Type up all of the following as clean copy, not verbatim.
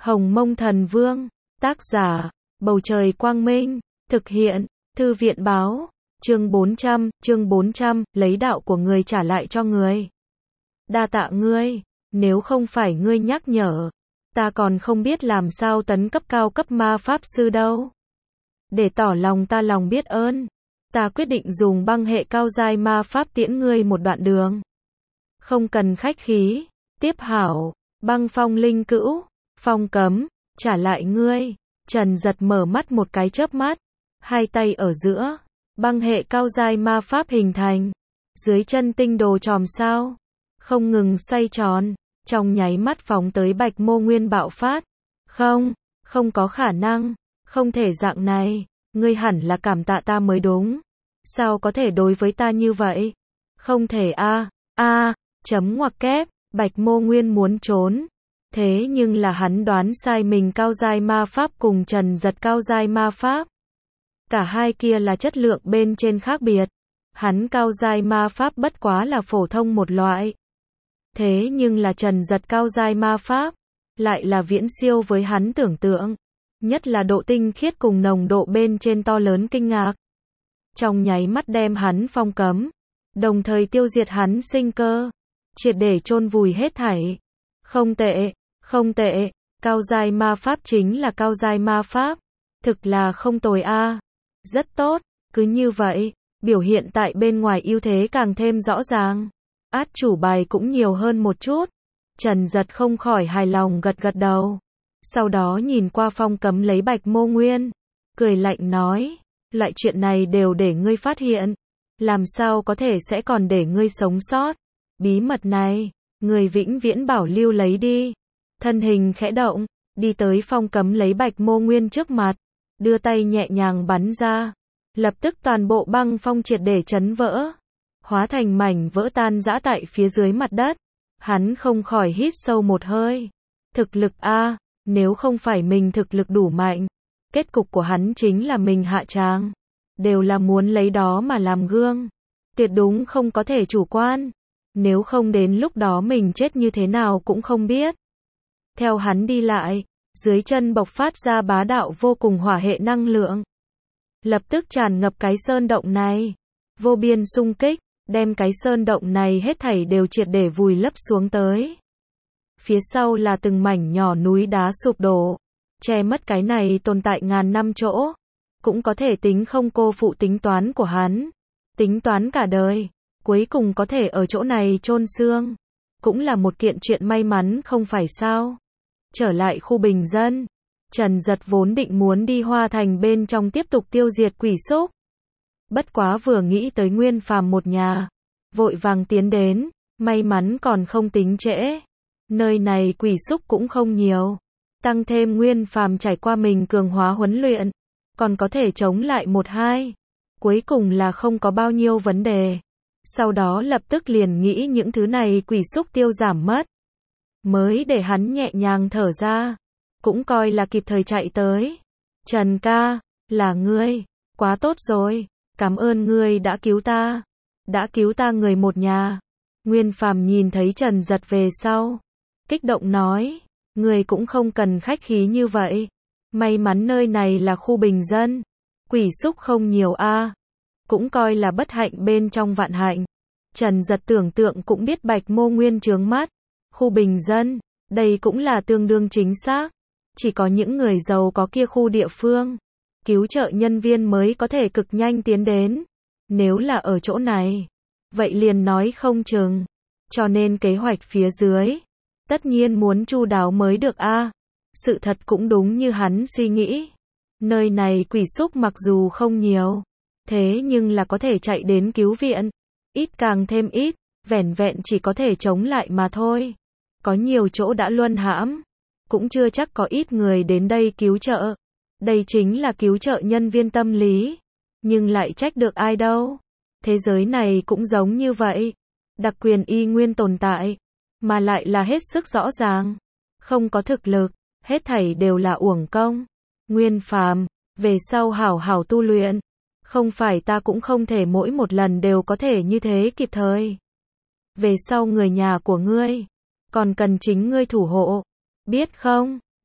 Hồng Mông Thần Vương, tác giả, Bầu Trời Quang Minh, thực hiện, Thư viện Báo, chương 400, lấy đạo của người trả lại cho người. Đa tạ ngươi, nếu không phải ngươi nhắc nhở, ta còn không biết làm sao tấn cấp cao cấp ma pháp sư đâu. Để tỏ lòng ta lòng biết ơn, ta quyết định dùng băng hệ cao giai ma pháp tiễn ngươi một đoạn đường. Không cần khách khí, tiếp hảo, băng phong linh cữu, phong cấm, trả lại ngươi. Trần Giật mở mắt một cái chớp mắt, hai tay ở giữa, băng hệ cao giai ma pháp hình thành, dưới chân tinh đồ chòm sao, không ngừng xoay tròn, trong nháy mắt phóng tới Bạch Mô Nguyên bạo phát. Không có khả năng, không thể dạng này, ngươi hẳn là cảm tạ ta mới đúng. Sao có thể đối với ta như vậy? Không thể chấm ngoặc kép, Bạch Mô Nguyên muốn trốn. Thế nhưng là hắn đoán sai mình cao giai ma pháp cùng Trần Giật cao giai ma pháp. Cả hai kia là chất lượng bên trên khác biệt. Hắn cao giai ma pháp bất quá là phổ thông một loại. Thế nhưng là Trần Giật cao giai ma pháp, lại là viễn siêu với hắn tưởng tượng. Nhất là độ tinh khiết cùng nồng độ bên trên to lớn kinh ngạc. Trong nháy mắt đem hắn phong cấm, đồng thời tiêu diệt hắn sinh cơ, triệt để chôn vùi hết thảy. Không tệ, cao giai ma pháp chính là cao giai ma pháp, thực là không tồi a. Rất tốt, cứ như vậy, biểu hiện tại bên ngoài ưu thế càng thêm rõ ràng. Át chủ bài cũng nhiều hơn một chút. Trần Giật không khỏi hài lòng gật gật đầu. Sau đó nhìn qua phong cấm lấy Bạch Mô Nguyên, cười lạnh nói, loại chuyện này đều để ngươi phát hiện, làm sao có thể sẽ còn để ngươi sống sót. Bí mật này, ngươi vĩnh viễn bảo lưu lấy đi. Thân hình khẽ động, đi tới phong cấm lấy Bạch Mô Nguyên trước mặt, đưa tay nhẹ nhàng bắn ra, lập tức toàn bộ băng phong triệt để chấn vỡ, hóa thành mảnh vỡ tan rã tại phía dưới mặt đất. Hắn không khỏi hít sâu một hơi. Thực lực a, nếu không phải mình thực lực đủ mạnh, kết cục của hắn chính là mình hạ tràng. Đều là muốn lấy đó mà làm gương. Tuyệt đúng không có thể chủ quan. Nếu không đến lúc đó mình chết như thế nào cũng không biết. Theo hắn đi lại, dưới chân bộc phát ra bá đạo vô cùng hỏa hệ năng lượng. Lập tức tràn ngập cái sơn động này. Vô biên xung kích, đem cái sơn động này hết thảy đều triệt để vùi lấp xuống tới. Phía sau là từng mảnh nhỏ núi đá sụp đổ, che mất cái này tồn tại ngàn năm chỗ. Cũng có thể tính không cô phụ tính toán của hắn. Tính toán cả đời, cuối cùng có thể ở chỗ này chôn xương. Cũng là một kiện chuyện may mắn không phải sao. Trở lại khu bình dân, Trần Giật vốn định muốn đi Hoa Thành bên trong tiếp tục tiêu diệt quỷ xúc. Bất quá vừa nghĩ tới Nguyên Phàm một nhà, vội vàng tiến đến, may mắn còn không tính trễ. Nơi này quỷ xúc cũng không nhiều, tăng thêm Nguyên Phàm trải qua mình cường hóa huấn luyện, còn có thể chống lại một hai. Cuối cùng là không có bao nhiêu vấn đề. Sau đó lập tức liền nghĩ những thứ này quỷ xúc tiêu giảm mất. Mới để hắn nhẹ nhàng thở ra. Cũng coi là kịp thời chạy tới. Trần ca, là ngươi, quá tốt rồi. Cảm ơn ngươi đã cứu ta. Đã cứu ta người một nhà. Nguyên Phàm nhìn thấy Trần Giật về sau, kích động nói, ngươi cũng không cần khách khí như vậy. May mắn nơi này là khu bình dân, quỷ xúc không nhiều a, cũng coi là bất hạnh bên trong vạn hạnh. Trần Giật tưởng tượng cũng biết Bạch Mô Nguyên chướng mắt. Khu bình dân, đây cũng là tương đương chính xác. Chỉ có những người giàu có kia khu địa phương, cứu trợ nhân viên mới có thể cực nhanh tiến đến. Nếu là ở chỗ này, vậy liền nói không chừng. Cho nên kế hoạch phía dưới, tất nhiên muốn chu đáo mới được a. Sự thật cũng đúng như hắn suy nghĩ. Nơi này quỷ xúc mặc dù không nhiều, thế nhưng là có thể chạy đến cứu viện. Ít càng thêm ít, vẻn vẹn chỉ có thể chống lại mà thôi. Có nhiều chỗ đã luân hãm, cũng chưa chắc có ít người đến đây cứu trợ. Đây chính là cứu trợ nhân viên tâm lý. Nhưng lại trách được ai đâu. Thế giới này cũng giống như vậy. Đặc quyền y nguyên tồn tại, mà lại là hết sức rõ ràng. Không có thực lực, hết thảy đều là uổng công. Nguyên Phàm, về sau hảo hảo tu luyện. Không phải ta cũng không thể mỗi một lần đều có thể như thế kịp thời. Về sau người nhà của ngươi, còn cần chính ngươi thủ hộ. Biết không?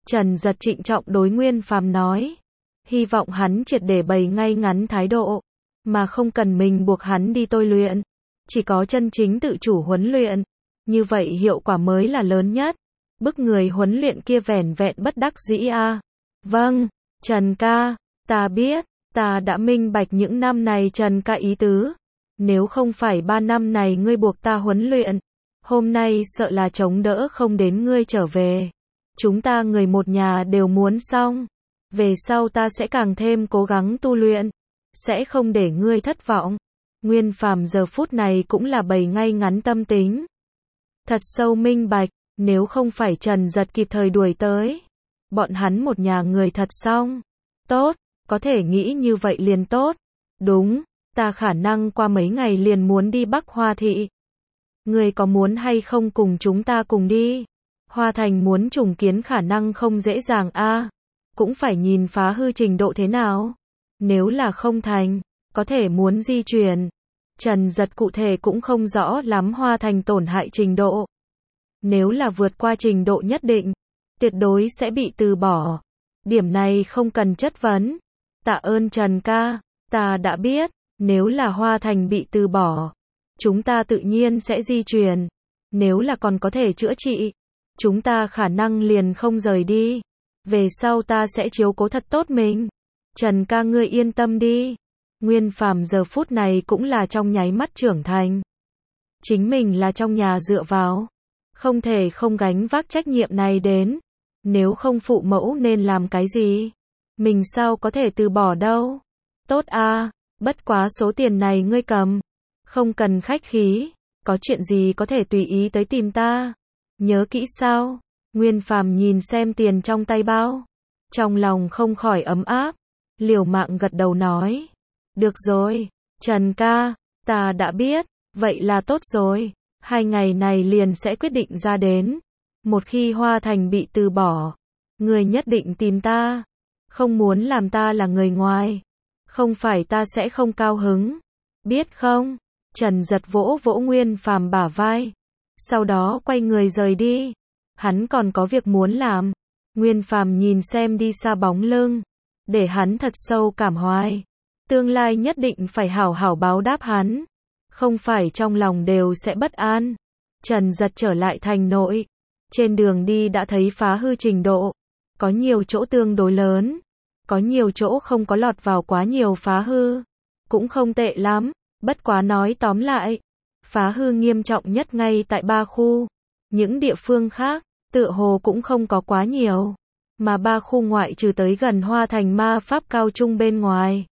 Trần Giật trịnh trọng đối Nguyên Phàm nói. Hy vọng hắn triệt để bày ngay ngắn thái độ, mà không cần mình buộc hắn đi tôi luyện. Chỉ có chân chính tự chủ huấn luyện, như vậy hiệu quả mới là lớn nhất. Bức người huấn luyện kia vẻn vẹn bất đắc dĩ a. Vâng, Trần ca, ta biết, ta đã minh bạch những năm này Trần ca ý tứ. Nếu không phải 3 năm này ngươi buộc ta huấn luyện, hôm nay sợ là chống đỡ không đến ngươi trở về. Chúng ta người một nhà đều muốn xong. Về sau ta sẽ càng thêm cố gắng tu luyện, sẽ không để ngươi thất vọng. Nguyên Phàm giờ phút này cũng là bày ngay ngắn tâm tính. Thật sâu minh bạch, nếu không phải Trần Giật kịp thời đuổi tới, bọn hắn một nhà người thật xong. Tốt, có thể nghĩ như vậy liền tốt. Đúng, ta khả năng qua mấy ngày liền muốn đi Bắc Hoa Thị. Ngươi có muốn hay không cùng chúng ta cùng đi? Hoa Thành muốn trùng kiến khả năng không dễ dàng a, cũng phải nhìn phá hư trình độ thế nào. Nếu là không thành, có thể muốn di chuyển. Trần Giật cụ thể cũng không rõ lắm Hoa Thành tổn hại trình độ. Nếu là vượt qua trình độ nhất định, tuyệt đối sẽ bị từ bỏ. Điểm này không cần chất vấn. Tạ ơn Trần ca, ta đã biết, nếu là Hoa Thành bị từ bỏ, chúng ta tự nhiên sẽ di chuyển. Nếu là còn có thể chữa trị, chúng ta khả năng liền không rời đi. Về sau ta sẽ chiếu cố thật tốt mình. Trần ca ngươi yên tâm đi. Nguyên Phàm giờ phút này cũng là trong nháy mắt trưởng thành. Chính mình là trong nhà dựa vào, không thể không gánh vác trách nhiệm này đến. Nếu không phụ mẫu nên làm cái gì? Mình sao có thể từ bỏ đâu? Tốt a, bất quá số tiền này ngươi cầm. Không cần khách khí, có chuyện gì có thể tùy ý tới tìm ta. Nhớ kỹ sao? Nguyên Phàm nhìn xem tiền trong tay bao, trong lòng không khỏi ấm áp, liều mạng gật đầu nói. Được rồi, Trần ca, ta đã biết, vậy là tốt rồi, 2 ngày này liền sẽ quyết định ra đến. Một khi Hoa Thành bị từ bỏ, người nhất định tìm ta, không muốn làm ta là người ngoài, không phải ta sẽ không cao hứng, biết không? Trần Giật vỗ vỗ Nguyên Phàm bả vai, sau đó quay người rời đi. Hắn còn có việc muốn làm. Nguyên Phàm nhìn xem đi xa bóng lưng, để hắn thật sâu cảm hoài. Tương lai nhất định phải hảo hảo báo đáp hắn, không phải trong lòng đều sẽ bất an. Trần Giật trở lại thành nội, trên đường đi đã thấy phá hư trình độ, có nhiều chỗ tương đối lớn, có nhiều chỗ không có lọt vào quá nhiều phá hư, cũng không tệ lắm. Bất quá nói tóm lại, phá hư nghiêm trọng nhất ngay tại 3 khu, những địa phương khác tựa hồ cũng không có quá nhiều, mà 3 khu ngoại trừ tới gần Hoa Thành ma pháp cao trung bên ngoài,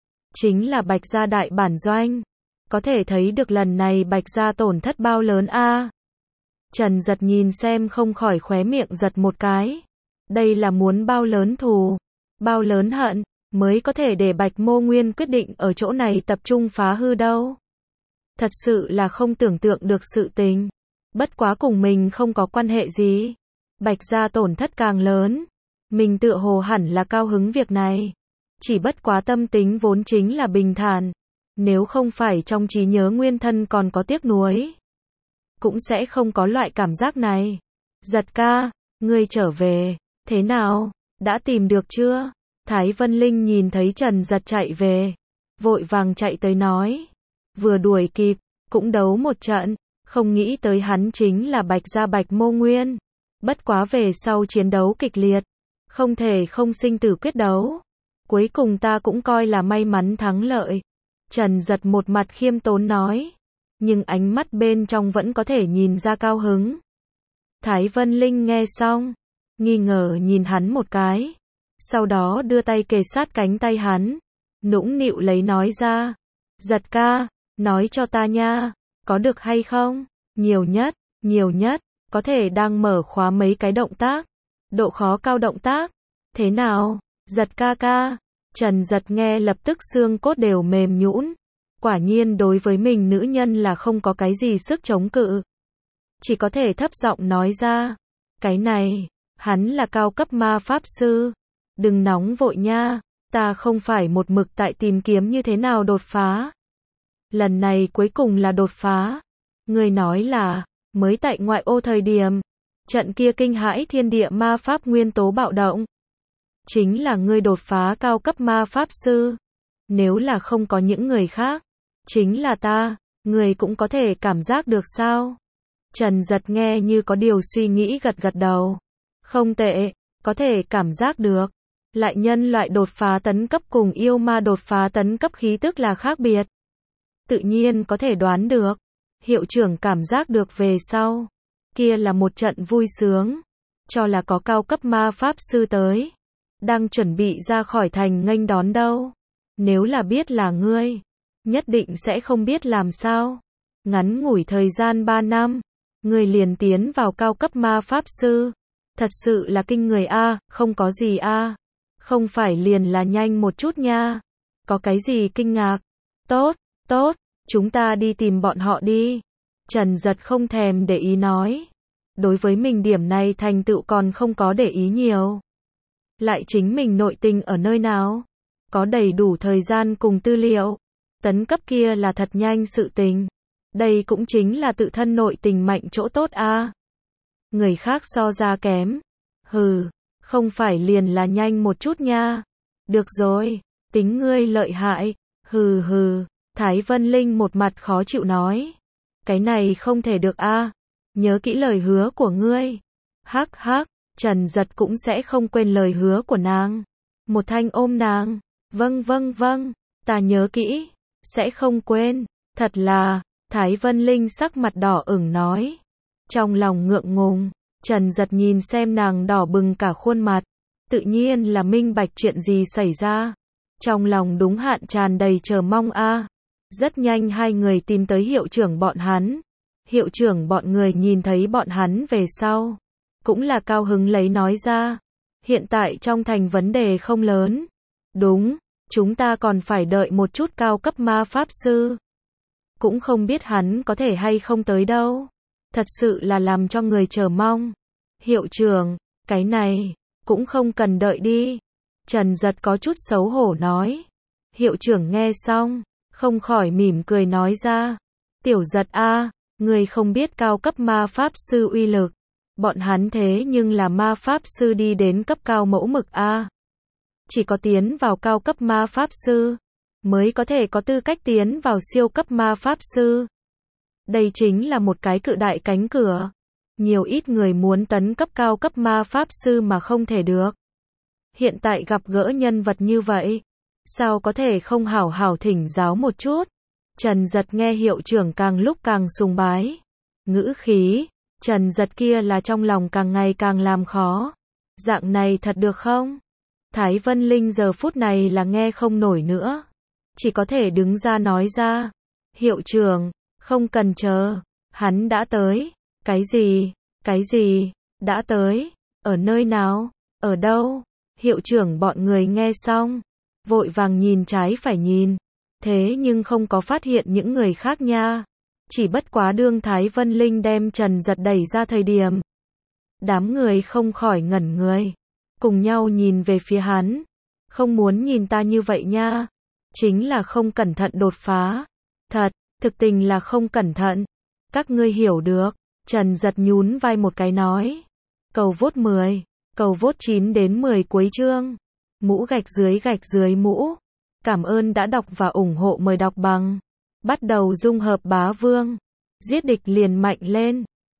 chính là Bạch Gia đại bản doanh. Có thể thấy được lần này Bạch Gia tổn thất bao lớn a. Trần Giật nhìn xem không khỏi khóe miệng giật một cái. Đây là muốn bao lớn thù, bao lớn hận, mới có thể để Bạch Mô Nguyên quyết định ở chỗ này tập trung phá hư đâu. Thật sự là không tưởng tượng được sự tình. Bất quá cùng mình không có quan hệ gì. Bạch Gia tổn thất càng lớn, mình tựa hồ hẳn là cao hứng việc này. Chỉ bất quá tâm tính vốn chính là bình thản. Nếu không phải trong trí nhớ nguyên thân còn có tiếc nuối, cũng sẽ không có loại cảm giác này. Giật ca, ngươi trở về, thế nào? Đã tìm được chưa? Thái Vân Linh nhìn thấy Trần Giật chạy về, vội vàng chạy tới nói. Vừa đuổi kịp, cũng đấu một trận, không nghĩ tới hắn chính là Bạch Gia Bạch Mô Nguyên. Bất quá về sau chiến đấu kịch liệt, không thể không sinh tử quyết đấu. Cuối cùng ta cũng coi là may mắn thắng lợi. Trần Giật một mặt khiêm tốn nói, nhưng ánh mắt bên trong vẫn có thể nhìn ra cao hứng. Thái Vân Linh nghe xong, nghi ngờ nhìn hắn một cái, sau đó đưa tay kề sát cánh tay hắn, nũng nịu lấy nói ra. Giật ca, nói cho ta nha, có được hay không? Nhiều nhất, có thể đang mở khóa mấy cái động tác, độ khó cao động tác. Thế nào? Giật ca ca. Trần Giật nghe lập tức xương cốt đều mềm nhũn. Quả nhiên đối với mình nữ nhân là không có cái gì sức chống cự. Chỉ có thể thấp giọng nói ra. Cái này, hắn là cao cấp ma pháp sư. Đừng nóng vội nha, ta không phải một mực tại tìm kiếm như thế nào đột phá. Lần này cuối cùng là đột phá. Người nói là, mới tại ngoại ô thời điểm. Trận kia kinh hãi thiên địa ma pháp nguyên tố bạo động. Chính là ngươi đột phá cao cấp ma pháp sư. Nếu là không có những người khác, chính là ta, người cũng có thể cảm giác được sao? Trần Giật nghe như có điều suy nghĩ gật gật đầu. Không tệ, có thể cảm giác được. Lại nhân loại đột phá tấn cấp cùng yêu ma đột phá tấn cấp khí tức là khác biệt. Tự nhiên có thể đoán được. Hiệu trưởng cảm giác được về sau. Kia là một trận vui sướng. Cho là có cao cấp ma pháp sư tới. Đang chuẩn bị ra khỏi thành nghênh đón đâu. Nếu là biết là ngươi, nhất định sẽ không biết làm sao. Ngắn ngủi thời gian 3 năm, ngươi liền tiến vào cao cấp ma pháp sư. Thật sự là kinh người a, không có gì a. Không phải liền là nhanh một chút nha. Có cái gì kinh ngạc? Tốt, tốt, chúng ta đi tìm bọn họ đi. Trần Giật không thèm để ý nói. Đối với mình điểm này thành tựu còn không có để ý nhiều. Lại chính mình nội tình ở nơi nào? Có đầy đủ thời gian cùng tư liệu. Tấn cấp kia là thật nhanh sự tình. Đây cũng chính là tự thân nội tình mạnh chỗ tốt a. Người khác so ra kém. Hừ, không phải liền là nhanh một chút nha. Được rồi, tính ngươi lợi hại. Hừ hừ, Thái Vân Linh một mặt khó chịu nói. Cái này không thể được a. Nhớ kỹ lời hứa của ngươi. Hắc hắc, Trần Giật cũng sẽ không quên lời hứa của nàng. Một thanh ôm nàng. Vâng vâng vâng, ta nhớ kỹ, sẽ không quên. Thật là, Thái Vân Linh sắc mặt đỏ ửng nói. Trong lòng ngượng ngùng, Trần Giật nhìn xem nàng đỏ bừng cả khuôn mặt. Tự nhiên là minh bạch chuyện gì xảy ra. Trong lòng đúng hạn tràn đầy chờ mong a. Rất nhanh hai người tìm tới hiệu trưởng bọn hắn. Hiệu trưởng bọn người nhìn thấy bọn hắn về sau. Cũng là cao hứng lấy nói ra. Hiện tại trong thành vấn đề không lớn. Đúng, chúng ta còn phải đợi một chút cao cấp ma pháp sư. Cũng không biết hắn có thể hay không tới đâu. Thật sự là làm cho người chờ mong. Hiệu trưởng, cái này, cũng không cần đợi đi. Trần Giật có chút xấu hổ nói. Hiệu trưởng nghe xong, không khỏi mỉm cười nói ra. Tiểu Giật a, người không biết cao cấp ma pháp sư uy lực. Bọn hắn thế nhưng là ma pháp sư đi đến cấp cao mẫu mực a. Chỉ có tiến vào cao cấp ma pháp sư, mới có thể có tư cách tiến vào siêu cấp ma pháp sư. Đây chính là một cái cự đại cánh cửa. Nhiều ít người muốn tấn cấp cao cấp ma pháp sư mà không thể được. Hiện tại gặp gỡ nhân vật như vậy, sao có thể không hảo hảo thỉnh giáo một chút. Trần Giật nghe hiệu trưởng càng lúc càng sùng bái. Ngữ khí, Trần Giật kia là trong lòng càng ngày càng làm khó. Dạng này thật được không? Thái Vân Linh giờ phút này là nghe không nổi nữa. Chỉ có thể đứng ra nói ra. Hiệu trưởng, không cần chờ. Hắn đã tới. Cái gì? Cái gì? Đã tới? Ở nơi nào? Ở đâu? Hiệu trưởng bọn người nghe xong. Vội vàng nhìn trái phải nhìn. Thế nhưng không có phát hiện những người khác nha. Chỉ bất quá đương Thái Vân Linh đem Trần Giật đẩy ra thời điểm. Đám người không khỏi ngẩn người. Cùng nhau nhìn về phía hắn. Không muốn nhìn ta như vậy nha. Chính là không cẩn thận đột phá. Thật, thực tình là không cẩn thận. Các ngươi hiểu được. Trần Giật nhún vai một cái nói. Cầu vote 10. Cầu vote 9 đến 10 cuối chương. Mũ gạch dưới mũ. Cảm ơn đã đọc và ủng hộ, mời đọc bằng. Bắt đầu dung hợp bá vương. Giết địch liền mạnh lên.